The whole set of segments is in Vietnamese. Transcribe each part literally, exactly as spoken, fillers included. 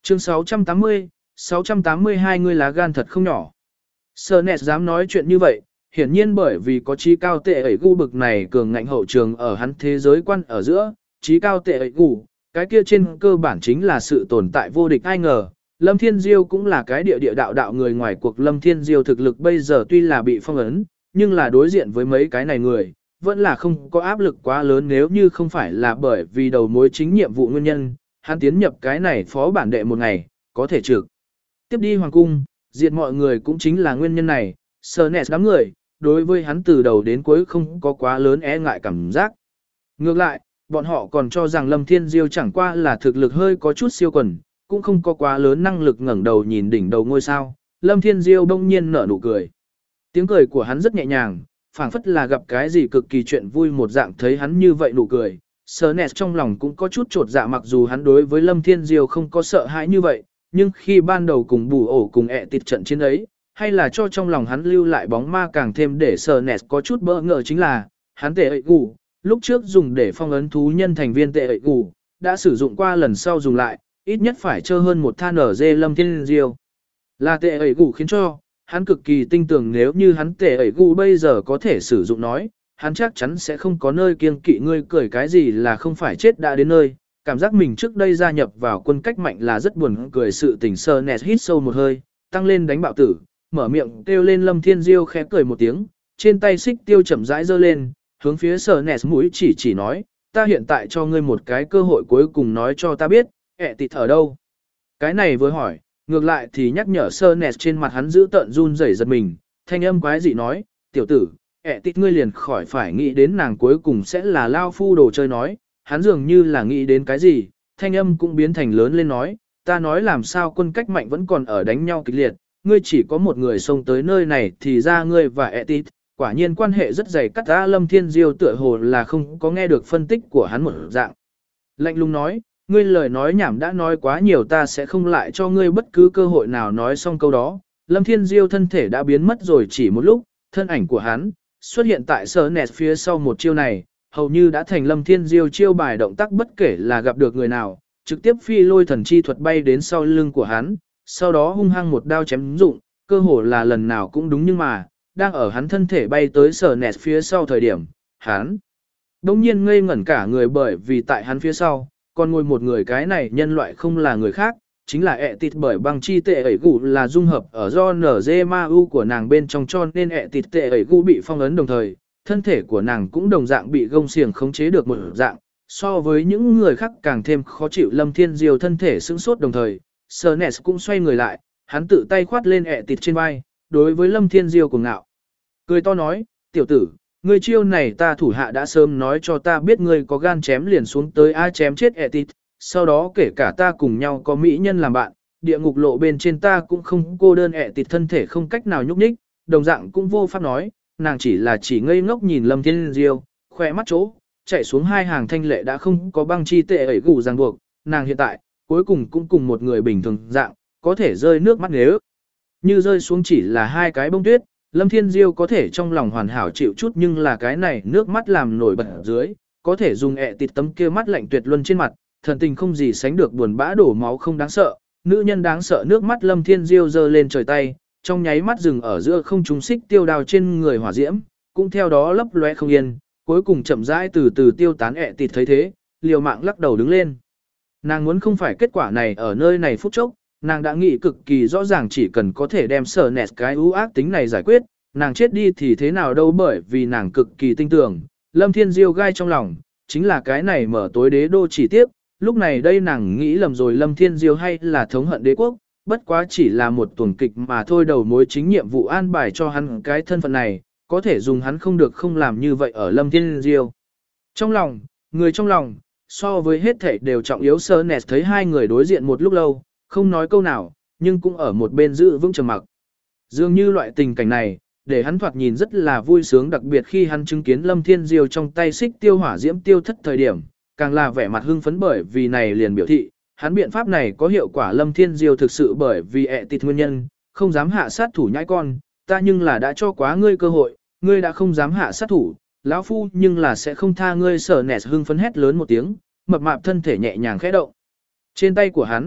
Chương sáu trăm tám mươi, sáu trăm tám mươi hai người lá gan thật không nhỏ. Sernet dám nói chuyện như vậy, hiển nhiên bởi vì có trí cao tệ ấy gu bực này cường ngạnh hậu trường ở hắn thế giới quan ở giữa, trí cao tệ ấy gu, cái kia trên cơ bản chính là sự tồn tại vô địch ai ngờ. Lâm Thiên Diêu cũng là cái địa địa đạo đạo người ngoài cuộc. Lâm Thiên Diêu thực lực bây giờ tuy là bị phong ấn, nhưng là đối diện với mấy cái này người, vẫn là không có áp lực quá lớn nếu như không phải là bởi vì đầu mối chính nhiệm vụ nguyên nhân, hắn tiến nhập cái này phó bản đệ một ngày, có thể trực tiếp đi hoàng cung, diệt mọi người cũng chính là nguyên nhân này. Sernet đám người, đối với hắn từ đầu đến cuối không có quá lớn e ngại cảm giác. Ngược lại, bọn họ còn cho rằng Lâm Thiên Diêu chẳng qua là thực lực hơi có chút siêu quần, cũng không có quá lớn năng lực ngẩng đầu nhìn đỉnh đầu ngôi sao. Lâm Thiên Diêu đông nhiên nở nụ cười. Tiếng cười của hắn rất nhẹ nhàng, phảng phất là gặp cái gì cực kỳ chuyện vui một dạng. Thấy hắn như vậy nụ cười, Sernet trong lòng cũng có chút trột dạ, mặc dù hắn đối với Lâm Thiên Diêu không có sợ hãi như vậy, nhưng khi ban đầu cùng bù ổ cùng ẹ tịt trận chiến ấy, hay là cho trong lòng hắn lưu lại bóng ma càng thêm để Sernet có chút bỡ ngỡ chính là, hắn tệ ệ gù, lúc trước dùng để phong ấn thú nhân thành viên tệ ệ gù, đã sử dụng qua lần sau dùng lại, ít nhất phải chơi hơn một than ở dê Lâm Thiên Diêu. Là tệ ệ gù khiến cho, hắn cực kỳ tin tưởng nếu như hắn tệ ệ gù bây giờ có thể sử dụng nói, hắn chắc chắn sẽ không có nơi kiêng kỵ ngươi cười cái gì là không phải chết đã đến nơi. Cảm giác mình trước đây gia nhập vào quân cách mạnh là rất buồn cười sự tình. Sernet hít sâu một hơi, tăng lên đánh bạo tử, mở miệng kêu lên. Lâm Thiên Diêu khẽ cười một tiếng, trên tay xích tiêu chậm rãi giơ lên, hướng phía Sernet mũi chỉ chỉ nói, ta hiện tại cho ngươi một cái cơ hội cuối cùng nói cho ta biết, ẹ tịt ở đâu. Cái này vừa hỏi, ngược lại thì nhắc nhở Sernet trên mặt hắn giữ tợn run rẩy giật mình, thanh âm quái dị nói, tiểu tử, ẹ tịt ngươi liền khỏi phải nghĩ đến nàng cuối cùng sẽ là lao phu đồ chơi nói. Hắn dường như là nghĩ đến cái gì, thanh âm cũng biến thành lớn lên nói, ta nói làm sao quân cách mạnh vẫn còn ở đánh nhau kịch liệt, ngươi chỉ có một người xông tới nơi này thì ra ngươi và Etit, quả nhiên quan hệ rất dày cắt. Ta Lâm Thiên Diêu tựa hồ là không có nghe được phân tích của hắn một dạng. Lạnh lùng nói, ngươi lời nói nhảm đã nói quá nhiều, ta sẽ không lại cho ngươi bất cứ cơ hội nào. Nói xong câu đó, Lâm Thiên Diêu thân thể đã biến mất rồi, chỉ một lúc, thân ảnh của hắn xuất hiện tại Sernet phía sau. Một chiêu này hầu như đã thành Lâm Thiên Diêu chiêu bài động tác, bất kể là gặp được người nào, trực tiếp phi lôi thần chi thuật bay đến sau lưng của hắn, sau đó hung hăng một đao chém dụng, cơ hồ là lần nào cũng đúng. Nhưng mà, đang ở hắn thân thể bay tới Sernet phía sau thời điểm, hắn đống nhiên ngây ngẩn cả người, bởi vì tại hắn phía sau, còn ngồi một người, cái này nhân loại không là người khác, chính là Etit. Bởi băng chi tệ ẩy gụ là dung hợp ở do nở dê ma u của nàng bên trong, cho nên Etit tệ ẩy gụ bị phong ấn đồng thời, thân thể của nàng cũng đồng dạng bị gông xiềng khống chế được một dạng, so với những người khác càng thêm khó chịu. Lâm Thiên Diêu thân thể sững sốt đồng thời, Sernet cũng xoay người lại, hắn tự tay khoát lên Etit trên vai, đối với Lâm Thiên Diêu cuồng ngạo cười to nói, tiểu tử, ngươi chiêu này ta thủ hạ đã sớm nói cho ta biết, ngươi có gan chém liền xuống tới a chém chết Etit, sau đó kể cả ta cùng nhau có mỹ nhân làm bạn, địa ngục lộ bên trên ta cũng không cô đơn. Etit thân thể không cách nào nhúc nhích, đồng dạng cũng vô pháp nói, nàng chỉ là chỉ ngây ngốc nhìn Lâm Thiên Diêu, khỏe mắt chỗ chạy xuống hai hàng thanh lệ đã không có băng chi tệ ẩy gù ràng buộc. Nàng hiện tại cuối cùng cũng cùng một người bình thường dạng, có thể rơi nước mắt, nếu như rơi xuống chỉ là hai cái bông tuyết, Lâm Thiên Diêu có thể trong lòng hoàn hảo chịu chút, nhưng là cái này nước mắt làm nổi bật ở dưới, có thể dùng ẹ tịt tấm kia mắt lạnh tuyệt luân trên mặt, thần tình không gì sánh được buồn bã đổ máu không đáng sợ, nữ nhân đáng sợ. Nước mắt Lâm Thiên Diêu giơ lên trời tay, trong nháy mắt dừng ở giữa không trung, xích tiêu đao trên người hỏa diễm cũng theo đó lấp lóe không yên, cuối cùng chậm rãi từ từ tiêu tán. Ẹ tịt thấy thế, liều mạng lắc đầu đứng lên. Nàng muốn không phải kết quả này ở nơi này phút chốc, nàng đã nghĩ cực kỳ rõ ràng, chỉ cần có thể đem Sernet cái ưu ác tính này giải quyết, nàng chết đi thì thế nào đâu, bởi vì nàng cực kỳ tin tưởng, Lâm Thiên Diêu gai trong lòng, chính là cái này mở tối đế đô. Chỉ tiếc, lúc này đây nàng nghĩ lầm rồi, Lâm Thiên Diêu hay là thống hận đế quốc, bất quá chỉ là một tuần kịch mà thôi, đầu mối chính nhiệm vụ an bài cho hắn cái thân phận này, có thể dùng hắn không được không làm như vậy ở Lâm Thiên Diêu. Trong lòng, người trong lòng, so với hết thảy đều trọng yếu. Sernet thấy hai người đối diện một lúc lâu, không nói câu nào, nhưng cũng ở một bên giữ vững trầm mặc. Dường như loại tình cảnh này, để hắn thoạt nhìn rất là vui sướng, đặc biệt khi hắn chứng kiến Lâm Thiên Diêu trong tay xích tiêu hỏa diễm tiêu thất thời điểm, càng là vẻ mặt hưng phấn, bởi vì này liền biểu thị, hắn biện pháp này có hiệu quả. Lâm Thiên Diêu thực sự bởi vì ẹ tịt nguyên nhân, không dám hạ sát thủ nhãi con, ta nhưng là đã cho quá ngươi cơ hội, ngươi đã không dám hạ sát thủ, lão phu nhưng là sẽ không tha ngươi. Sernet hưng phấn hét lớn một tiếng, mập mạp thân thể nhẹ nhàng khẽ động. Trên tay của hắn,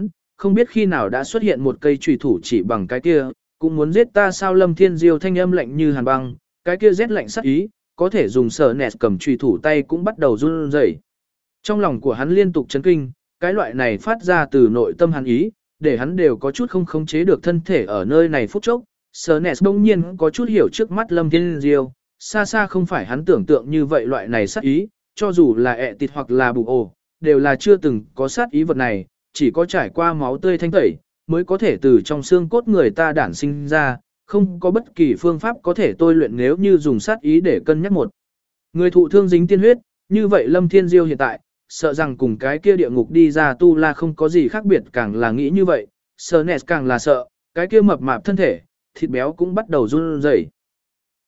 không biết khi nào đã xuất hiện một cây chùy thủ chỉ bằng cái kia, cũng muốn giết ta sao? Lâm Thiên Diêu thanh âm lạnh như hàn băng, cái kia rét lạnh sắc ý, có thể dùng sở nẹt cầm chùy thủ tay cũng bắt đầu run rẩy. Trong lòng của hắn liên tục chấn kinh, cái loại này phát ra từ nội tâm hắn ý, để hắn đều có chút không khống chế được thân thể ở nơi này phút chốc. Sở nẹt bỗng nhiên có chút hiểu trước mắt Lâm Thiên Diêu, xa xa không phải hắn tưởng tượng như vậy loại này sát ý, cho dù là ẹ tịt hoặc là bù ổ, đều là chưa từng có sát ý vật này, chỉ có trải qua máu tươi thanh tẩy, mới có thể từ trong xương cốt người ta đản sinh ra, không có bất kỳ phương pháp có thể tôi luyện nếu như dùng sát ý để cân nhắc một. Người thụ thương dính tiên huyết, như vậy Lâm Thiên Diêu hiện tại, sợ rằng cùng cái kia địa ngục đi ra tu la không có gì khác biệt, càng là nghĩ như vậy, Sở Nẹt càng là sợ, cái kia mập mạp thân thể, thịt béo cũng bắt đầu run rẩy.